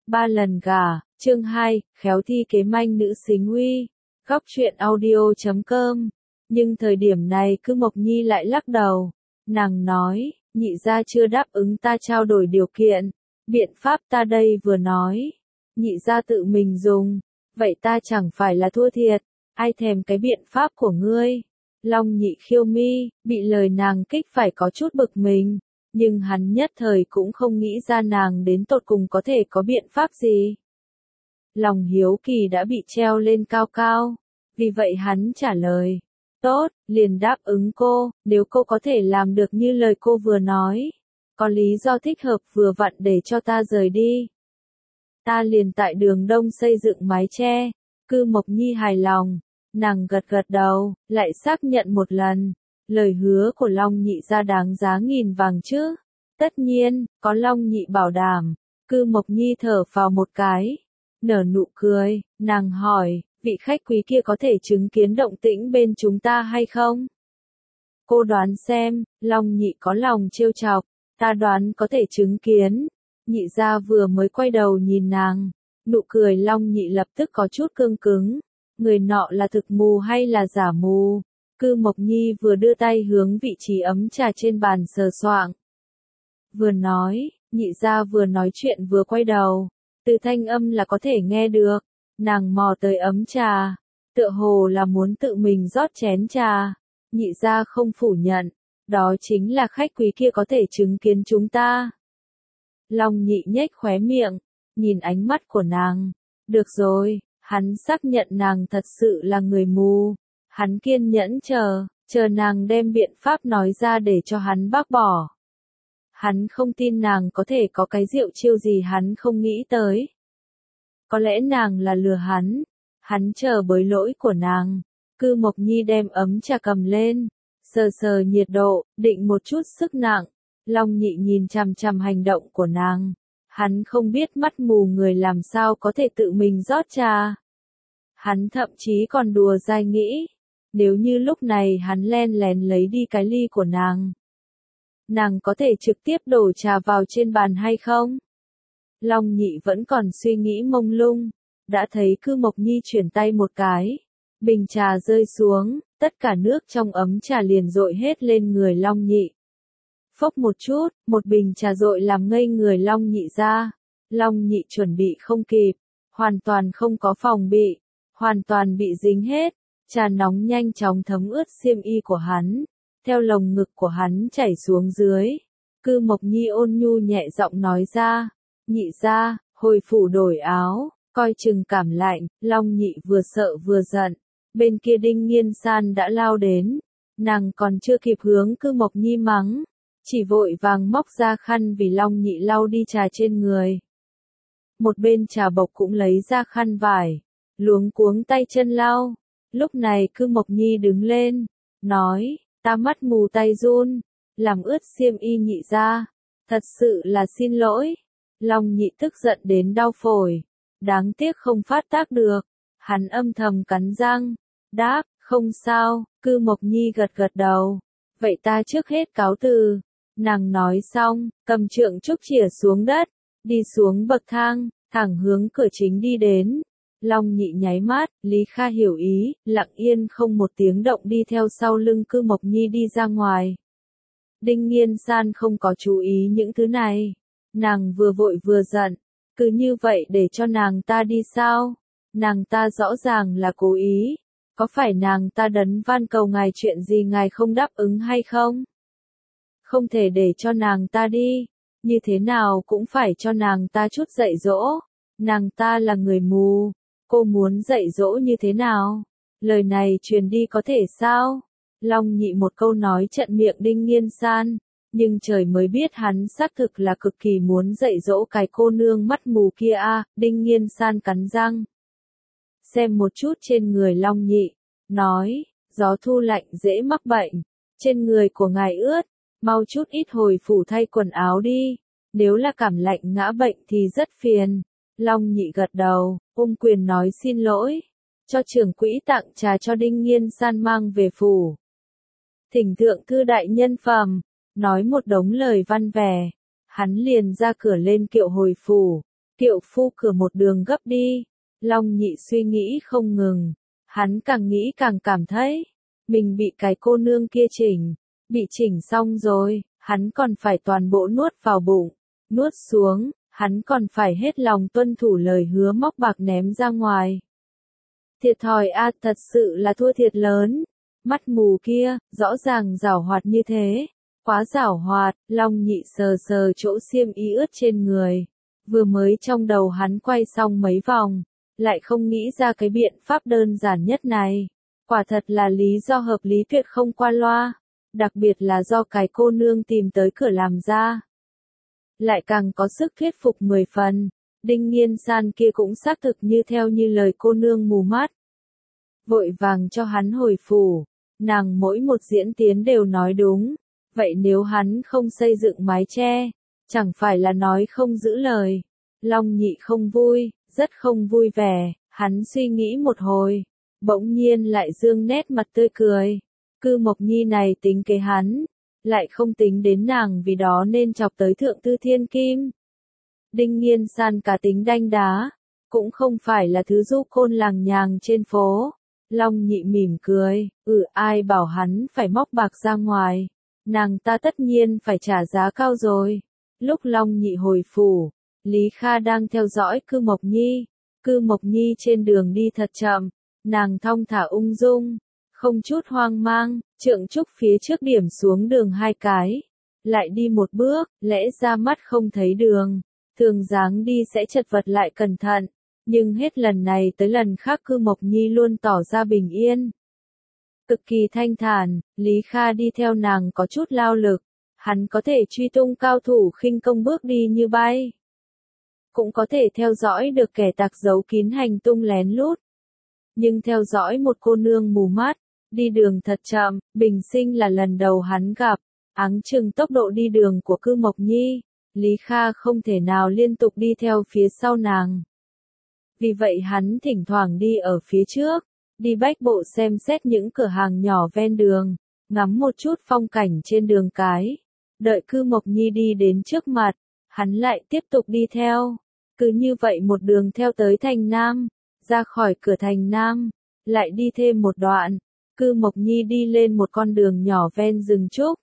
Ba lần gả, chương 2, khéo thi kế manh nữ xính uy. Góc truyện audio.com. Nhưng thời điểm này Cư Mộc Nhi lại lắc đầu. Nàng nói, nhị gia chưa đáp ứng ta trao đổi điều kiện. Biện pháp ta đây vừa nói. Nhị gia tự mình dùng. Vậy ta chẳng phải là thua thiệt. Ai thèm cái biện pháp của ngươi. Long Nhị khiêu mi, bị lời nàng kích phải có chút bực mình. Nhưng hắn nhất thời cũng không nghĩ ra nàng đến tột cùng có thể có biện pháp gì. Lòng hiếu kỳ đã bị treo lên cao cao. Vì vậy hắn trả lời. Tốt, liền đáp ứng cô, nếu cô có thể làm được như lời cô vừa nói. Có lý do thích hợp vừa vặn để cho ta rời đi. Ta liền tại đường đông xây dựng mái che. Cư Mộc Nhi hài lòng. Nàng gật gật đầu, lại xác nhận một lần. Lời hứa của Long Nhị gia đáng giá nghìn vàng chứ. Tất nhiên, có Long Nhị bảo đảm. Cư Mộc Nhi thở phào một cái. Nở nụ cười, nàng hỏi, vị khách quý kia có thể chứng kiến động tĩnh bên chúng ta hay không? Cô đoán xem, Long Nhị có lòng trêu chọc, ta đoán có thể chứng kiến. Nhị gia vừa mới quay đầu nhìn nàng, nụ cười Long Nhị lập tức có chút cương cứng. Người nọ là thực mù hay là giả mù? Cư Mộc Nhi vừa đưa tay hướng vị trí ấm trà trên bàn sờ soạng. Vừa nói, nhị gia vừa nói chuyện vừa quay đầu. Từ thanh âm là có thể nghe được. Nàng mò tới ấm trà. Tựa hồ là muốn tự mình rót chén trà. Nhị gia không phủ nhận. Đó chính là khách quý kia có thể chứng kiến chúng ta. Long Nhị nhếch khóe miệng. Nhìn ánh mắt của nàng. Được rồi, hắn xác nhận nàng thật sự là người mù. Hắn kiên nhẫn chờ nàng đem biện pháp nói ra để cho hắn bác bỏ. Hắn không tin nàng có thể có cái diệu chiêu gì hắn không nghĩ tới. Có lẽ nàng là lừa hắn chờ bới lỗi của nàng. Cư Mộc Nhi đem ấm trà cầm lên, sờ nhiệt độ, định một chút sức nặng. Long Nhị nhìn chằm chằm hành động của nàng. Hắn không biết mắt mù người làm sao có thể tự mình rót trà. Hắn thậm chí còn đùa dai nghĩ. Nếu như lúc này hắn len lén lấy đi cái ly của nàng có thể trực tiếp đổ trà vào trên bàn hay không? Long Nhị vẫn còn suy nghĩ mông lung, đã thấy Cư Mộc Nhi chuyển tay một cái. Bình trà rơi xuống, tất cả nước trong ấm trà liền dội hết lên người Long Nhị. Phốc một chút, một bình trà dội làm ngây người Long Nhị ra. Long Nhị chuẩn bị không kịp, hoàn toàn không có phòng bị, hoàn toàn bị dính hết. Trà nóng nhanh chóng thấm ướt xiêm y của hắn, theo lồng ngực của hắn chảy xuống dưới. Cư Mộc Nhi ôn nhu nhẹ giọng nói ra, nhị gia, hồi phủ đổi áo, coi chừng cảm lạnh. Long Nhị vừa sợ vừa giận, bên kia Đinh Nghiên San đã lao đến, nàng còn chưa kịp hướng Cư Mộc Nhi mắng, chỉ vội vàng móc ra khăn vì Long Nhị lau đi trà trên người. Một bên trà bộc cũng lấy ra khăn vải, luống cuống tay chân lau. Lúc này Cư Mộc Nhi đứng lên, nói, ta mắt mù tay run, làm ướt xiêm y nhị gia, thật sự là xin lỗi. Long Nhị tức giận đến đau phổi, đáng tiếc không phát tác được, hắn âm thầm cắn răng, đáp, không sao. Cư Mộc Nhi gật gật đầu, vậy ta trước hết cáo từ. Nàng nói xong, cầm trượng trúc chìa xuống đất, đi xuống bậc thang, thẳng hướng cửa chính đi đến. Long Nhị nháy mắt, Lý Kha hiểu ý, lặng yên không một tiếng động đi theo sau lưng Cư Mộc Nhi đi ra ngoài. Đinh Nghiên San không có chú ý những thứ này. Nàng vừa vội vừa giận, cứ như vậy để cho nàng ta đi sao? Nàng ta rõ ràng là cố ý. Có phải nàng ta đấn van cầu ngài chuyện gì ngài không đáp ứng hay không? Không thể để cho nàng ta đi. Như thế nào cũng phải cho nàng ta chút dạy dỗ. Nàng ta là người mù. Cô muốn dạy dỗ như thế nào? Lời này truyền đi có thể sao? Long Nhị một câu nói trận miệng Đinh Nghiên San, nhưng trời mới biết hắn xác thực là cực kỳ muốn dạy dỗ cái cô nương mắt mù kia a. Đinh Nghiên San cắn răng, xem một chút trên người Long Nhị, nói, gió thu lạnh dễ mắc bệnh, trên người của ngài ướt, mau chút ít hồi phủ thay quần áo đi, nếu là cảm lạnh ngã bệnh thì rất phiền. Long Nhị gật đầu, ôm quyền nói xin lỗi, cho trưởng quỹ tặng trà cho Đinh Nghiên San mang về phủ. Thỉnh thượng thư đại nhân phẩm, nói một đống lời văn vẻ, hắn liền ra cửa lên kiệu hồi phủ. Kiệu phu cửa một đường gấp đi. Long Nhị suy nghĩ không ngừng. Hắn càng nghĩ càng cảm thấy, mình bị cái cô nương kia chỉnh. Bị chỉnh xong rồi, hắn còn phải toàn bộ nuốt vào bụng. Nuốt xuống, hắn còn phải hết lòng tuân thủ lời hứa móc bạc ném ra ngoài. Thiệt thòi a, thật sự là thua thiệt lớn. Mắt mù kia, rõ ràng giảo hoạt như thế. Quá giảo hoạt, Long Nhị sờ sờ chỗ xiêm y ướt trên người. Vừa mới trong đầu hắn quay xong mấy vòng, lại không nghĩ ra cái biện pháp đơn giản nhất này. Quả thật là lý do hợp lý tuyệt không qua loa. Đặc biệt là do cái cô nương tìm tới cửa làm ra. Lại càng có sức thuyết phục 10 phần. Đinh Nghiên San kia cũng xác thực như theo như lời cô nương mù mắt. Vội vàng cho hắn hồi phủ. Nàng mỗi một diễn tiến đều nói đúng. Vậy nếu hắn không xây dựng mái che, chẳng phải là nói không giữ lời. Long Nhị không vui, rất không vui vẻ. Hắn suy nghĩ một hồi, bỗng nhiên lại dương nét mặt tươi cười. Cư Mộc Nhi này tính kế hắn, lại không tính đến nàng vì đó nên chọc tới thượng thư thiên kim. Đinh Nghiên San cá tính đanh đá, cũng không phải là thứ du côn làng nhàng trên phố. Long Nhị mỉm cười, ai bảo hắn phải móc bạc ra ngoài, nàng ta tất nhiên phải trả giá cao rồi. Lúc Long Nhị hồi phủ, Lý Kha đang theo dõi Cư Mộc Nhi. Cư Mộc Nhi trên đường đi thật chậm, nàng thong thả ung dung, không chút hoang mang, Trượng Trúc phía trước điểm xuống đường 2 cái, lại đi một bước, lẽ ra mắt không thấy đường, thường dáng đi sẽ chật vật lại cẩn thận, nhưng hết lần này tới lần khác Cư Mộc Nhi luôn tỏ ra bình yên. Cực kỳ thanh thản, Lý Kha đi theo nàng có chút lao lực, hắn có thể truy tung cao thủ khinh công bước đi như bay. Cũng có thể theo dõi được kẻ tặc giấu kín hành tung lén lút. Nhưng theo dõi một cô nương mù mắt, đi đường thật chậm, bình sinh là lần đầu hắn gặp. Áng chừng tốc độ đi đường của Cư Mộc Nhi, Lý Kha không thể nào liên tục đi theo phía sau nàng. Vì vậy hắn thỉnh thoảng đi ở phía trước, đi bách bộ xem xét những cửa hàng nhỏ ven đường, ngắm một chút phong cảnh trên đường cái. Đợi Cư Mộc Nhi đi đến trước mặt, hắn lại tiếp tục đi theo. Cứ như vậy một đường theo tới thành Nam, ra khỏi cửa thành Nam, lại đi thêm một đoạn. Cư Mộc Nhi đi lên một con đường nhỏ ven rừng trúc.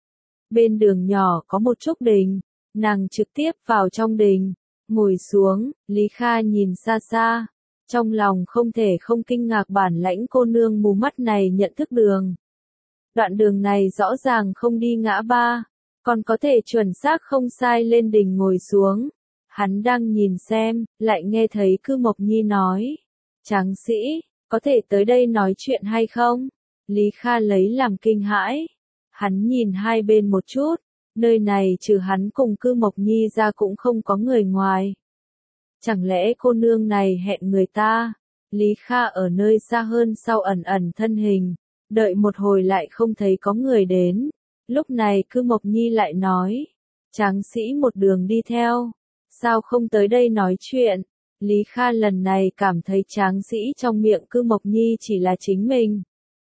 Bên đường nhỏ có một trúc đình, nàng trực tiếp vào trong đình, ngồi xuống, Lý Kha nhìn xa xa, trong lòng không thể không kinh ngạc bản lãnh cô nương mù mắt này nhận thức đường. Đoạn đường này rõ ràng không đi ngã ba, còn có thể chuẩn xác không sai lên đình ngồi xuống. Hắn đang nhìn xem, lại nghe thấy Cư Mộc Nhi nói, tráng sĩ, có thể tới đây nói chuyện hay không? Lý Kha lấy làm kinh hãi. Hắn nhìn hai bên một chút, nơi này trừ hắn cùng Cư Mộc Nhi ra cũng không có người ngoài. Chẳng lẽ cô nương này hẹn người ta? Lý Kha ở nơi xa hơn sau ẩn ẩn thân hình, đợi một hồi lại không thấy có người đến. Lúc này Cư Mộc Nhi lại nói, tráng sĩ một đường đi theo, sao không tới đây nói chuyện? Lý Kha lần này cảm thấy tráng sĩ trong miệng Cư Mộc Nhi chỉ là chính mình.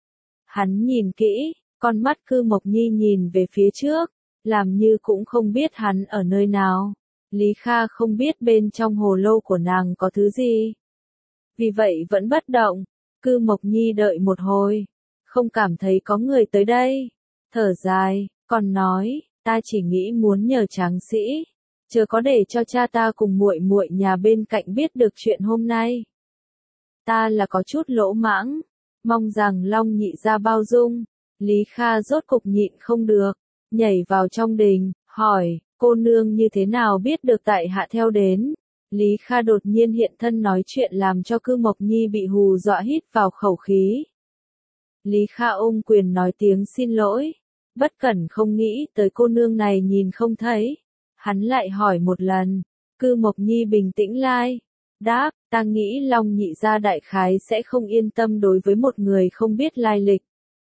Hắn nhìn kỹ, con mắt Cư Mộc Nhi nhìn về phía trước, làm như cũng không biết hắn ở nơi nào. Lý Kha không biết bên trong hồ lô của nàng có thứ gì. Vì vậy vẫn bất động. Cư Mộc Nhi đợi một hồi, không cảm thấy có người tới đây. Thở dài, còn nói, ta chỉ nghĩ muốn nhờ tráng sĩ, chớ có để cho cha ta cùng muội muội nhà bên cạnh biết được chuyện hôm nay. Ta là có chút lỗ mãng, mong rằng Long Nhị gia bao dung. Lý Kha rốt cục nhịn không được, nhảy vào trong đình, hỏi, cô nương như thế nào biết được tại hạ theo đến? Lý Kha đột nhiên hiện thân nói chuyện làm cho Cư Mộc Nhi bị hù dọa hít vào khẩu khí. Lý Kha ôm quyền nói tiếng xin lỗi, bất cẩn không nghĩ tới cô nương này nhìn không thấy. Hắn lại hỏi một lần, Cư Mộc Nhi bình tĩnh lai, đáp, ta nghĩ Long Nhị gia đại khái sẽ không yên tâm đối với một người không biết lai lịch.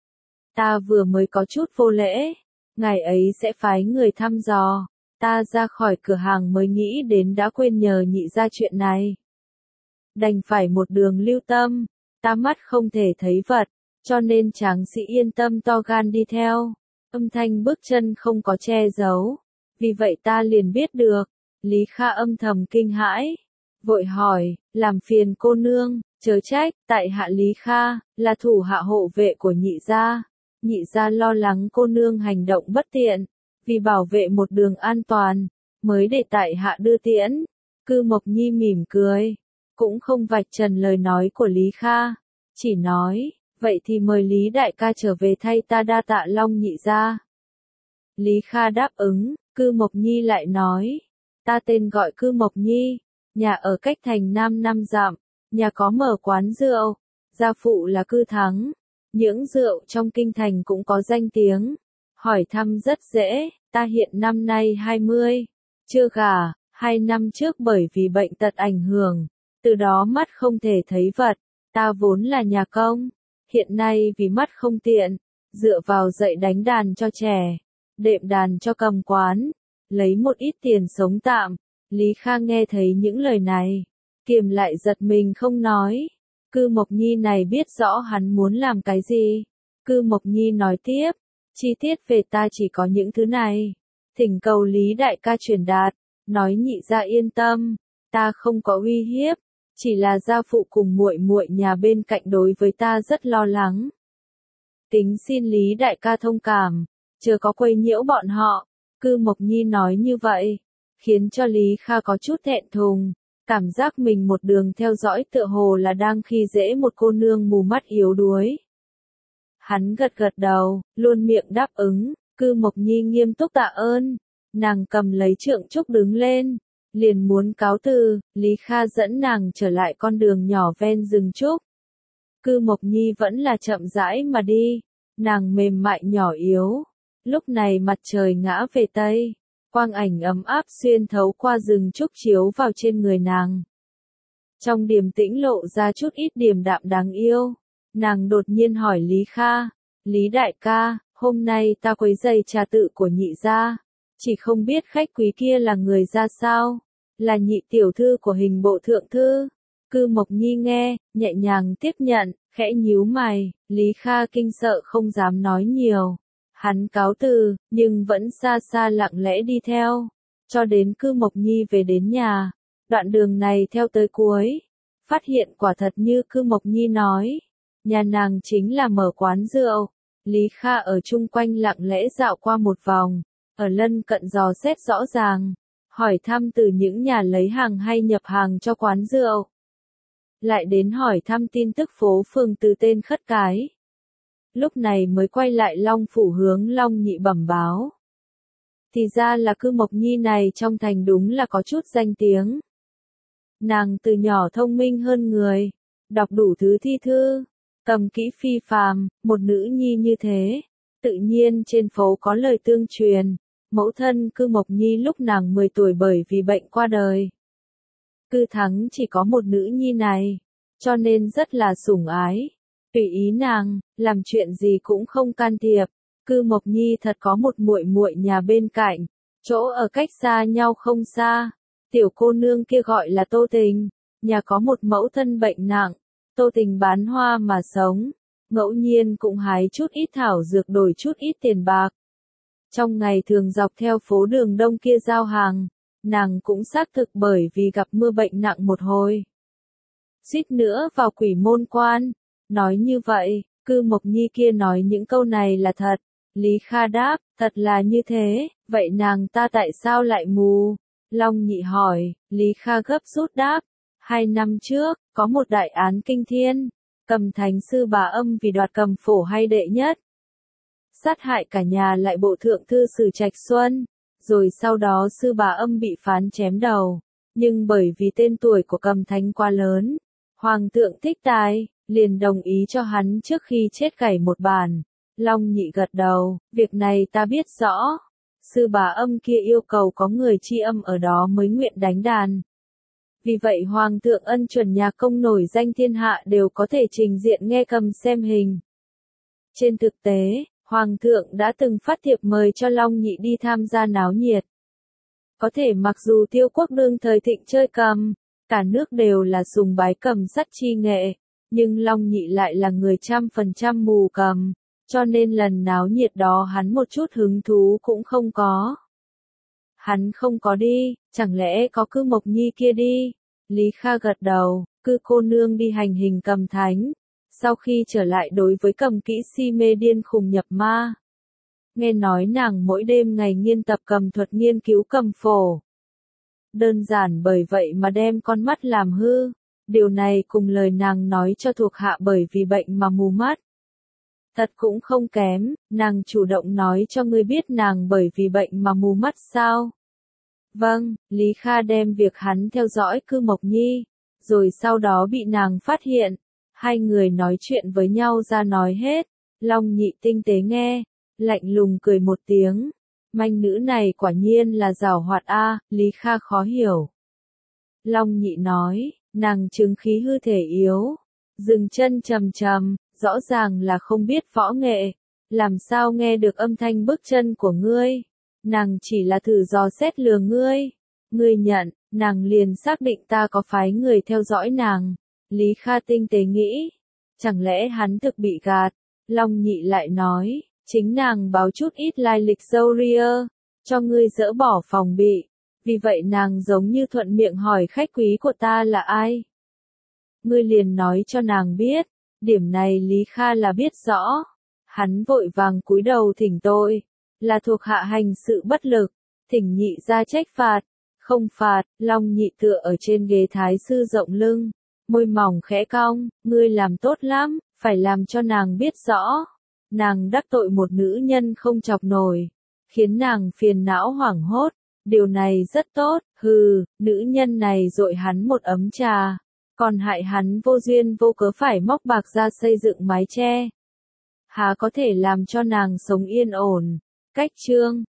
Ta vừa mới có chút vô lễ, ngày ấy sẽ phái người thăm dò, ta ra khỏi cửa hàng mới nghĩ đến đã quên nhờ Nhị gia chuyện này. Đành phải một đường lưu tâm, ta mắt không thể thấy vật, cho nên tráng sĩ yên tâm to gan đi theo. Âm thanh bước chân không có che giấu, vì vậy ta liền biết được. Lý Kha âm thầm kinh hãi, vội hỏi, làm phiền cô nương, chớ trách, tại hạ Lý Kha, là thủ hạ hộ vệ của nhị gia. Nhị gia lo lắng cô nương hành động bất tiện, vì bảo vệ một đường an toàn, mới để tại hạ đưa tiễn. Cư Mộc Nhi mỉm cười, cũng không vạch trần lời nói của Lý Kha, chỉ nói, vậy thì mời Lý đại ca trở về thay ta đa tạ Long nhị gia. Lý Kha đáp ứng, Cư Mộc Nhi lại nói, ta tên gọi Cư Mộc Nhi, nhà ở cách thành Nam 5 dặm, nhà có mở quán rượu, gia phụ là Cư Thắng, những rượu trong kinh thành cũng có danh tiếng. Hỏi thăm rất dễ, ta hiện năm nay 20, chưa gả, 2 năm trước bởi vì bệnh tật ảnh hưởng, từ đó mắt không thể thấy vật, ta vốn là nhà công, hiện nay vì mắt không tiện, dựa vào dạy đánh đàn cho trẻ, đệm đàn cho cầm quán, lấy một ít tiền sống tạm. Lý Kha nghe thấy những lời này, kiềm lại giật mình không nói. Cư Mộc Nhi này biết rõ hắn muốn làm cái gì. Cư Mộc Nhi nói tiếp, chi tiết về ta chỉ có những thứ này. Thỉnh cầu Lý đại ca truyền đạt, nói nhị gia yên tâm, ta không có uy hiếp, chỉ là gia phụ cùng muội muội nhà bên cạnh đối với ta rất lo lắng. Tính xin Lý đại ca thông cảm, chưa có quấy nhiễu bọn họ. Cư Mộc Nhi nói như vậy, khiến cho Lý Kha có chút thẹn thùng, cảm giác mình một đường theo dõi tựa hồ là đang khi dễ một cô nương mù mắt yếu đuối. Hắn gật gật đầu, luôn miệng đáp ứng. Cư Mộc Nhi nghiêm túc tạ ơn, nàng cầm lấy trượng trúc đứng lên, liền muốn cáo từ. Lý Kha dẫn nàng trở lại con đường nhỏ ven rừng trúc. Cư Mộc Nhi vẫn là chậm rãi mà đi, nàng mềm mại nhỏ yếu. Lúc này mặt trời ngã về tây, quang ảnh ấm áp xuyên thấu qua rừng trúc chiếu vào trên người nàng. Trong điềm tĩnh lộ ra chút ít điềm đạm đáng yêu, nàng đột nhiên hỏi Lý Kha, Lý đại ca, hôm nay ta quấy rầy trà tự của nhị gia, chỉ không biết khách quý kia là người ra sao, là nhị tiểu thư của Hình bộ thượng thư. Cư Mộc Nhi nghe, nhẹ nhàng tiếp nhận, khẽ nhíu mày. Lý Kha kinh sợ không dám nói nhiều. Hắn cáo từ, nhưng vẫn xa xa lặng lẽ đi theo, cho đến Cư Mộc Nhi về đến nhà. Đoạn đường này theo tới cuối, phát hiện quả thật như Cư Mộc Nhi nói, nhà nàng chính là mở quán rượu. Lý Kha ở chung quanh lặng lẽ dạo qua một vòng, ở lân cận dò xét rõ ràng, hỏi thăm từ những nhà lấy hàng hay nhập hàng cho quán rượu. Lại đến hỏi thăm tin tức phố phường từ tên khất cái. Lúc này mới quay lại Long phủ hướng Long nhị bẩm báo. Thì ra là Cư Mộc Nhi này trong thành đúng là có chút danh tiếng. Nàng từ nhỏ thông minh hơn người, đọc đủ thứ thi thư, cầm kỹ phi phàm, một nữ nhi như thế, tự nhiên trên phố có lời tương truyền, mẫu thân Cư Mộc Nhi lúc nàng 10 tuổi bởi vì bệnh qua đời. Cư Thắng chỉ có một nữ nhi này, cho nên rất là sủng ái, tùy ý nàng, làm chuyện gì cũng không can thiệp. Cư Mộc Nhi thật có một muội muội nhà bên cạnh, chỗ ở cách xa nhau không xa. Tiểu cô nương kia gọi là Tô Tình, nhà có một mẫu thân bệnh nặng, Tô Tình bán hoa mà sống, ngẫu nhiên cũng hái chút ít thảo dược đổi chút ít tiền bạc. Trong ngày thường dọc theo phố đường đông kia giao hàng, nàng cũng xác thực bởi vì gặp mưa bệnh nặng một hồi. Suýt nữa vào quỷ môn quan. Nói như vậy, Cư Mộc Nhi kia nói những câu này là thật. Lý Kha đáp, thật là như thế, vậy nàng ta tại sao lại mù? Long nhị hỏi, Lý Kha gấp rút đáp, 2 năm trước, có một đại án kinh thiên, Cầm Thánh sư Bà Âm vì đoạt cầm phổ hay đệ nhất, sát hại cả nhà lại bộ thượng thư Sử Trạch Xuân, rồi sau đó sư Bà Âm bị phán chém đầu, nhưng bởi vì tên tuổi của Cầm Thánh quá lớn, Hoàng thượng thích tài, liền đồng ý cho hắn trước khi chết gảy một bản. Long nhị gật đầu, việc này ta biết rõ. Sư Bà Âm kia yêu cầu có người tri âm ở đó mới nguyện đánh đàn. Vì vậy Hoàng thượng ân chuẩn nhà công nổi danh thiên hạ đều có thể trình diện nghe cầm xem hình. Trên thực tế, Hoàng thượng đã từng phát thiệp mời cho Long nhị đi tham gia náo nhiệt. Có thể mặc dù Tiêu quốc đương thời thịnh chơi cầm, cả nước đều là sùng bái cầm sắt chi nghệ, nhưng Long nhị lại là người 100% mù cầm, cho nên lần náo nhiệt đó hắn một chút hứng thú cũng không có. Hắn không có đi, chẳng lẽ có Cư Mộc Nhi kia đi? Lý Kha gật đầu, Cư cô nương đi hành hình cầm thánh. Sau khi trở lại đối với cầm kỹ si mê điên khùng nhập ma. Nghe nói nàng mỗi đêm ngày nghiên tập cầm thuật nghiên cứu cầm phổ. Đơn giản bởi vậy mà đem con mắt làm hư. Điều này cùng lời nàng nói cho thuộc hạ bởi vì bệnh mà mù mắt. Thật cũng không kém, nàng chủ động nói cho ngươi biết nàng bởi vì bệnh mà mù mắt sao? Vâng, Lý Kha đem việc hắn theo dõi Cư Mộc Nhi, rồi sau đó bị nàng phát hiện. Hai người nói chuyện với nhau ra nói hết, Long Nhị tinh tế nghe, lạnh lùng cười một tiếng. Manh nữ này quả nhiên là giảo hoạt a, Lý Kha khó hiểu. Long Nhị nói, nàng chứng khí hư thể yếu, dừng chân trầm trầm, rõ ràng là không biết võ nghệ, làm sao nghe được âm thanh bước chân của ngươi, nàng chỉ là thử dò xét lừa ngươi, ngươi nhận, nàng liền xác định ta có phái người theo dõi nàng. Lý Kha tinh tế nghĩ, chẳng lẽ hắn thực bị gạt, Long Nhị lại nói, chính nàng báo chút ít lai lịch dâu ria, cho ngươi dỡ bỏ phòng bị, vì vậy nàng giống như thuận miệng hỏi khách quý của ta là ai. Ngươi liền nói cho nàng biết, điểm này Lý Kha là biết rõ, hắn vội vàng cúi đầu thỉnh tội, là thuộc hạ hành sự bất lực, thỉnh nhị ra trách phạt, không phạt, Long Nhị tựa ở trên ghế thái sư rộng lưng, môi mỏng khẽ cong, ngươi làm tốt lắm, phải làm cho nàng biết rõ. Nàng đắc tội một nữ nhân không chọc nổi, khiến nàng phiền não hoảng hốt, điều này rất tốt, hừ, nữ nhân này dội hắn một ấm trà, còn hại hắn vô duyên vô cớ phải móc bạc ra xây dựng mái che. Há có thể làm cho nàng sống yên ổn, cách chương.